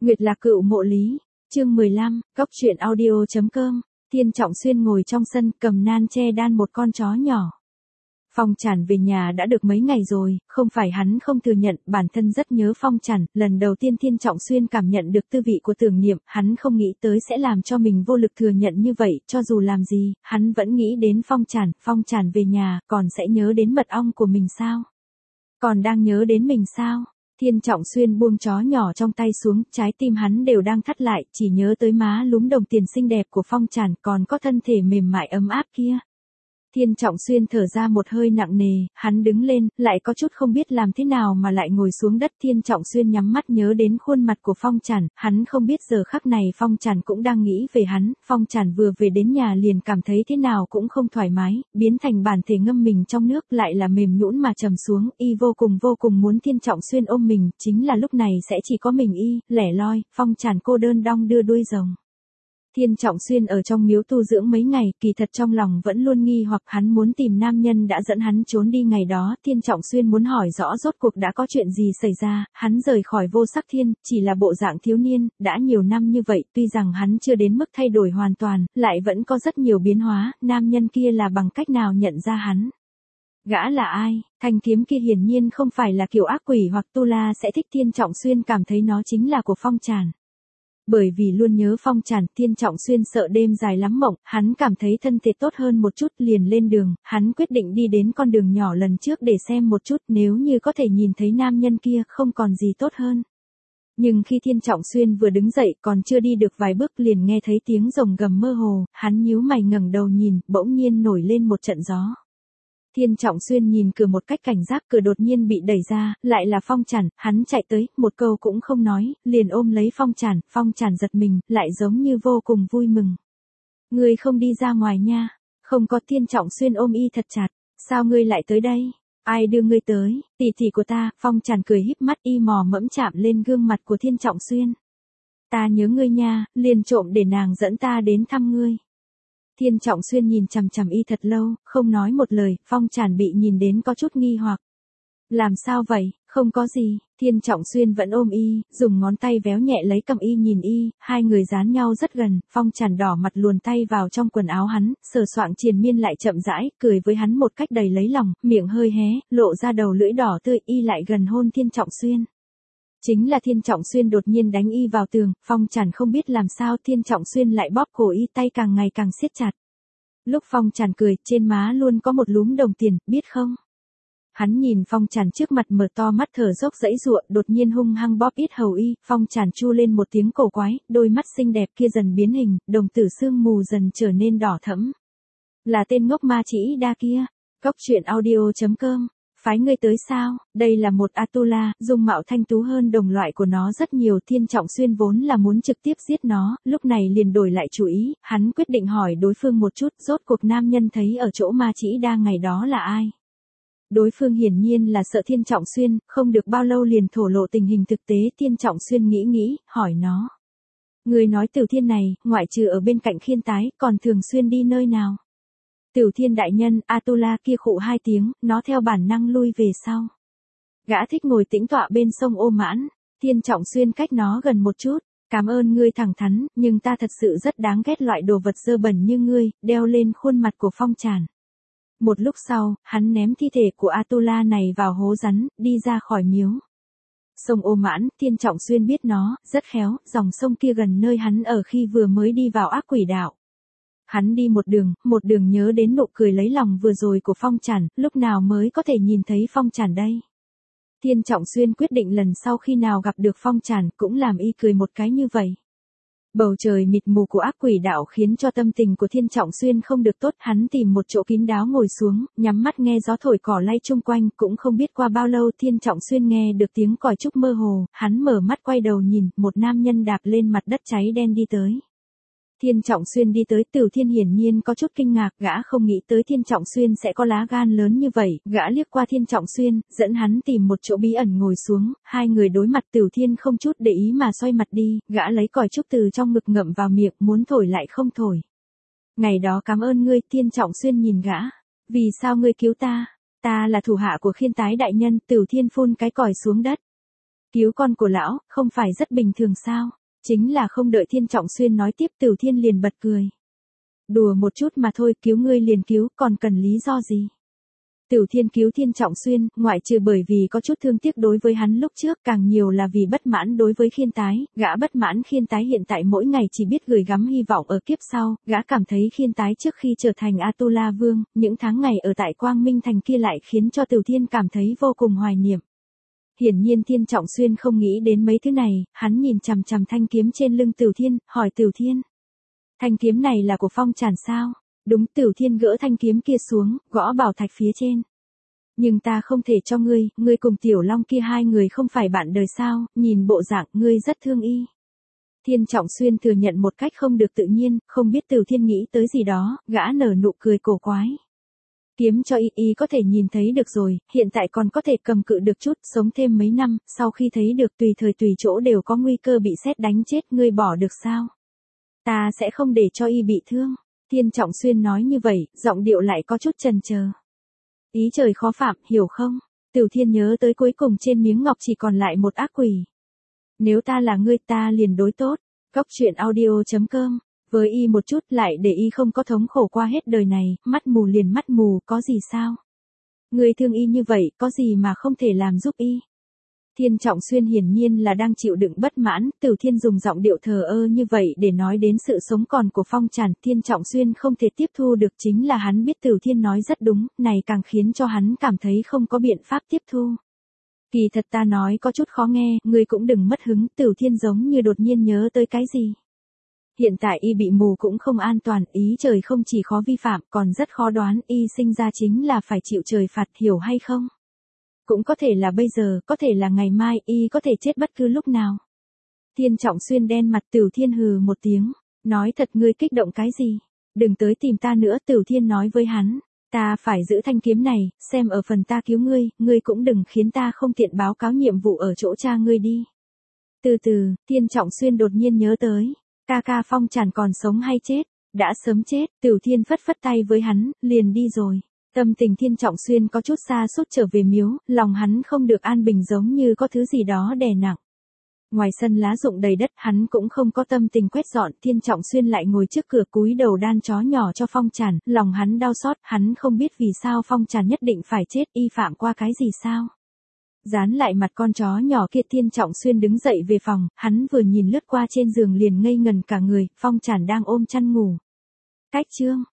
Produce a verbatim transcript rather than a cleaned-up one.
Nguyệt Lạc Cựu Mộ Lý, chương mười lăm, cốc truyện audio.com, Thiên Trọng Xuyên ngồi trong sân cầm nan che đan một con chó nhỏ. Phong Trản về nhà đã được mấy ngày rồi, không phải hắn không thừa nhận, bản thân rất nhớ Phong Trản, lần đầu tiên Thiên Trọng Xuyên cảm nhận được tư vị của tưởng niệm, hắn không nghĩ tới sẽ làm cho mình vô lực thừa nhận như vậy, cho dù làm gì, hắn vẫn nghĩ đến Phong Trản, Phong Trản về nhà, còn sẽ nhớ đến mật ong của mình sao? Còn đang nhớ đến mình sao? Thiên Trọng Xuyên buông chó nhỏ trong tay xuống, trái tim hắn đều đang thắt lại, chỉ nhớ tới má lúm đồng tiền xinh đẹp của Phong Trản, còn có thân thể mềm mại ấm áp kia. Thiên Trọng Xuyên thở ra một hơi nặng nề, hắn đứng lên, lại có chút không biết làm thế nào mà lại ngồi xuống đất. Thiên Trọng Xuyên nhắm mắt nhớ đến khuôn mặt của Phong Trản, hắn không biết giờ khắc này Phong Trản cũng đang nghĩ về hắn. Phong Trản vừa về đến nhà liền cảm thấy thế nào cũng không thoải mái, biến thành bản thể ngâm mình trong nước, lại là mềm nhũn mà trầm xuống, y vô cùng vô cùng muốn Thiên Trọng Xuyên ôm mình, chính là lúc này sẽ chỉ có mình y, lẻ loi, Phong Trản cô đơn đong đưa đuôi rồng. Thiên Trọng Xuyên ở trong miếu tu dưỡng mấy ngày, kỳ thật trong lòng vẫn luôn nghi hoặc hắn muốn tìm nam nhân đã dẫn hắn trốn đi ngày đó. Thiên Trọng Xuyên muốn hỏi rõ rốt cuộc đã có chuyện gì xảy ra, hắn rời khỏi Vô Sắc Thiên, chỉ là bộ dạng thiếu niên, đã nhiều năm như vậy, tuy rằng hắn chưa đến mức thay đổi hoàn toàn, lại vẫn có rất nhiều biến hóa, nam nhân kia là bằng cách nào nhận ra hắn. Gã là ai? Thanh kiếm kia hiển nhiên không phải là kiểu ác quỷ hoặc tu la sẽ thích. Thiên Trọng Xuyên cảm thấy nó chính là của Phong Trản. Bởi vì luôn nhớ Phong Trản, Thiên Trọng Xuyên sợ đêm dài lắm mộng, hắn cảm thấy thân thể tốt hơn một chút, liền lên đường, hắn quyết định đi đến con đường nhỏ lần trước để xem một chút, nếu như có thể nhìn thấy nam nhân kia, không còn gì tốt hơn. Nhưng khi Thiên Trọng Xuyên vừa đứng dậy, còn chưa đi được vài bước liền nghe thấy tiếng rồng gầm mơ hồ, hắn nhíu mày ngẩng đầu nhìn, bỗng nhiên nổi lên một trận gió. Thiên Trọng Xuyên nhìn cửa một cách cảnh giác, cửa đột nhiên bị đẩy ra, lại là Phong Trản, hắn chạy tới, một câu cũng không nói, liền ôm lấy Phong Trản. Phong Trản giật mình, lại giống như vô cùng vui mừng. Ngươi không đi ra ngoài nha? Không có. Thiên Trọng Xuyên ôm y thật chặt. Sao ngươi lại tới đây? Ai đưa ngươi tới? Tỷ tỷ của ta. Phong Trản cười híp mắt, y mò mẫm chạm lên gương mặt của Thiên Trọng Xuyên. Ta nhớ ngươi nha, liền trộm để nàng dẫn ta đến thăm ngươi. Thiên Trọng Xuyên nhìn chằm chằm y thật lâu, không nói một lời. Phong Trản bị nhìn đến có chút nghi hoặc. Làm sao vậy? Không có gì. Thiên Trọng Xuyên vẫn ôm y, dùng ngón tay véo nhẹ lấy cầm y nhìn y, hai người dán nhau rất gần. Phong Trản đỏ mặt luồn tay vào trong quần áo hắn, sờ soạng triền miên lại chậm rãi, cười với hắn một cách đầy lấy lòng, miệng hơi hé, lộ ra đầu lưỡi đỏ tươi. Y lại gần hôn Thiên Trọng Xuyên. Chính là Thiên Trọng Xuyên đột nhiên đánh y vào tường, Phong Trản không biết làm sao, Thiên Trọng Xuyên lại bóp cổ y, tay càng ngày càng siết chặt. Lúc Phong Trản cười, trên má luôn có một lúm đồng tiền, biết không? Hắn nhìn Phong Trản trước mặt mở to mắt thở dốc dãy giụa, đột nhiên hung hăng bóp ít hầu y. Phong Trản chu lên một tiếng cổ quái, đôi mắt xinh đẹp kia dần biến hình, đồng tử sương mù dần trở nên đỏ thẫm. Là tên ngốc Ma Chỉ Đa kia. Cốc truyện audio.com. Phái ngươi tới sao? Đây là một Atula, dung mạo thanh tú hơn đồng loại của nó rất nhiều. Thiên Trọng Xuyên vốn là muốn trực tiếp giết nó, lúc này liền đổi lại chủ ý, hắn quyết định hỏi đối phương một chút, rốt cuộc nam nhân thấy ở chỗ Ma Chỉ Đa ngày đó là ai? Đối phương hiển nhiên là sợ Thiên Trọng Xuyên, không được bao lâu liền thổ lộ tình hình thực tế. Thiên Trọng Xuyên nghĩ nghĩ, hỏi nó. Người nói Tiểu Thiên này, ngoại trừ ở bên cạnh Khiên Tái, còn thường xuyên đi nơi nào? Tiểu Thiên đại nhân. Atula kia khụ hai tiếng, nó theo bản năng lui về sau. Gã thích ngồi tĩnh tọa bên sông Ô Mãn. Thiên Trọng Xuyên cách nó gần một chút. Cảm ơn ngươi thẳng thắn, nhưng ta thật sự rất đáng ghét loại đồ vật dơ bẩn như ngươi, đeo lên khuôn mặt của Phong Trản. Một lúc sau, hắn ném thi thể của Atula này vào hố rắn, đi ra khỏi miếu. Sông Ô Mãn, Thiên Trọng Xuyên biết nó, rất khéo, dòng sông kia gần nơi hắn ở khi vừa mới đi vào ác quỷ đạo. Hắn đi một đường, một đường nhớ đến nụ cười lấy lòng vừa rồi của Phong Trản, lúc nào mới có thể nhìn thấy Phong Trản đây. Thiên Trọng Xuyên quyết định lần sau khi nào gặp được Phong Trản cũng làm y cười một cái như vậy. Bầu trời mịt mù của ác quỷ đạo khiến cho tâm tình của Thiên Trọng Xuyên không được tốt, hắn tìm một chỗ kín đáo ngồi xuống, nhắm mắt nghe gió thổi cỏ lay chung quanh, cũng không biết qua bao lâu Thiên Trọng Xuyên nghe được tiếng còi trúc mơ hồ, hắn mở mắt quay đầu nhìn, một nam nhân đạp lên mặt đất cháy đen đi tới. Thiên Trọng Xuyên đi tới, Tiểu Thiên hiển nhiên có chút kinh ngạc, gã không nghĩ tới Thiên Trọng Xuyên sẽ có lá gan lớn như vậy, gã liếc qua Thiên Trọng Xuyên, dẫn hắn tìm một chỗ bí ẩn ngồi xuống, hai người đối mặt. Tiểu Thiên không chút để ý mà xoay mặt đi, gã lấy còi trúc từ trong ngực ngậm vào miệng, muốn thổi lại không thổi. Ngày đó cảm ơn ngươi. Thiên Trọng Xuyên nhìn gã. Vì sao ngươi cứu ta? Ta là thủ hạ của Khiên Tái đại nhân. Tiểu Thiên phun cái còi xuống đất. Cứu con của lão, không phải rất bình thường sao? Chính là không đợi Thiên Trọng Xuyên nói tiếp Tử Thiên liền bật cười. Đùa một chút mà thôi, cứu ngươi liền cứu, còn cần lý do gì? Tử Thiên cứu Thiên Trọng Xuyên, ngoại trừ bởi vì có chút thương tiếc đối với hắn lúc trước, càng nhiều là vì bất mãn đối với Khiên Tái, gã bất mãn Khiên Tái hiện tại mỗi ngày chỉ biết gửi gắm hy vọng ở kiếp sau, gã cảm thấy Khiên Tái trước khi trở thành Atula Vương, những tháng ngày ở tại Quang Minh Thành kia lại khiến cho Tử Thiên cảm thấy vô cùng hoài niệm. Hiển nhiên Thiên Trọng Xuyên không nghĩ đến mấy thứ này, hắn nhìn chằm chằm thanh kiếm trên lưng Tử Thiên, hỏi Tử Thiên. Thanh kiếm này là của Phong Tràn sao? Đúng. Tử Thiên gỡ thanh kiếm kia xuống, gõ bảo thạch phía trên. Nhưng ta không thể cho ngươi, ngươi cùng Tiểu Long kia hai người không phải bạn đời sao, nhìn bộ dạng ngươi rất thương y. Thiên Trọng Xuyên thừa nhận một cách không được tự nhiên, không biết Tử Thiên nghĩ tới gì đó, gã nở nụ cười cổ quái. Kiếm cho y y có thể nhìn thấy được rồi, hiện tại còn có thể cầm cự được chút, sống thêm mấy năm, sau khi thấy được tùy thời tùy chỗ đều có nguy cơ bị sét đánh chết, ngươi bỏ được sao? Ta sẽ không để cho y bị thương. Thiên Trọng Xuyên nói như vậy, giọng điệu lại có chút chần chờ. Ý trời khó phạm, hiểu không? Tử Thiên nhớ tới cuối cùng trên miếng ngọc chỉ còn lại một ác quỷ. Nếu ta là ngươi ta liền đối tốt. Góc truyện audio chấm com. Với y một chút lại để y không có thống khổ qua hết đời này, mắt mù liền mắt mù, có gì sao? Ngươi thương y như vậy, có gì mà không thể làm giúp y? Thiên Trọng Xuyên hiển nhiên là đang chịu đựng bất mãn, Tử Thiên dùng giọng điệu thờ ơ như vậy để nói đến sự sống còn của Phong Tràn, Thiên Trọng Xuyên không thể tiếp thu được, chính là hắn biết Tử Thiên nói rất đúng, này càng khiến cho hắn cảm thấy không có biện pháp tiếp thu. Kỳ thật ta nói có chút khó nghe, ngươi cũng đừng mất hứng, Tử Thiên giống như đột nhiên nhớ tới cái gì. Hiện tại y bị mù cũng không an toàn, ý trời không chỉ khó vi phạm, còn rất khó đoán, y sinh ra chính là phải chịu trời phạt, hiểu hay không? Cũng có thể là bây giờ, có thể là ngày mai, y có thể chết bất cứ lúc nào. Thiên Trọng Xuyên đen mặt. Tử Thiên hừ một tiếng, nói thật ngươi kích động cái gì? Đừng tới tìm ta nữa. Tử Thiên nói với hắn, ta phải giữ thanh kiếm này, xem ở phần ta cứu ngươi, ngươi cũng đừng khiến ta không tiện báo cáo nhiệm vụ ở chỗ cha ngươi đi. Từ từ, Thiên Trọng Xuyên đột nhiên nhớ tới, ca ca Phong Tràn còn sống hay chết? Đã sớm chết. Tử Thiên phất phất tay với hắn, liền đi rồi. Tâm tình Thiên Trọng Xuyên có chút xa sút trở về miếu, lòng hắn không được an bình giống như có thứ gì đó đè nặng. Ngoài sân lá rụng đầy đất, hắn cũng không có tâm tình quét dọn, Thiên Trọng Xuyên lại ngồi trước cửa cúi đầu đan chó nhỏ cho Phong Tràn, lòng hắn đau xót, hắn không biết vì sao Phong Tràn nhất định phải chết, y phạm qua cái gì sao? Dán lại mặt con chó nhỏ kia, Thiên Trọng Xuyên đứng dậy về phòng, hắn vừa nhìn lướt qua trên giường liền ngây ngần cả người, Phong Tràn đang ôm chăn ngủ. Cách chương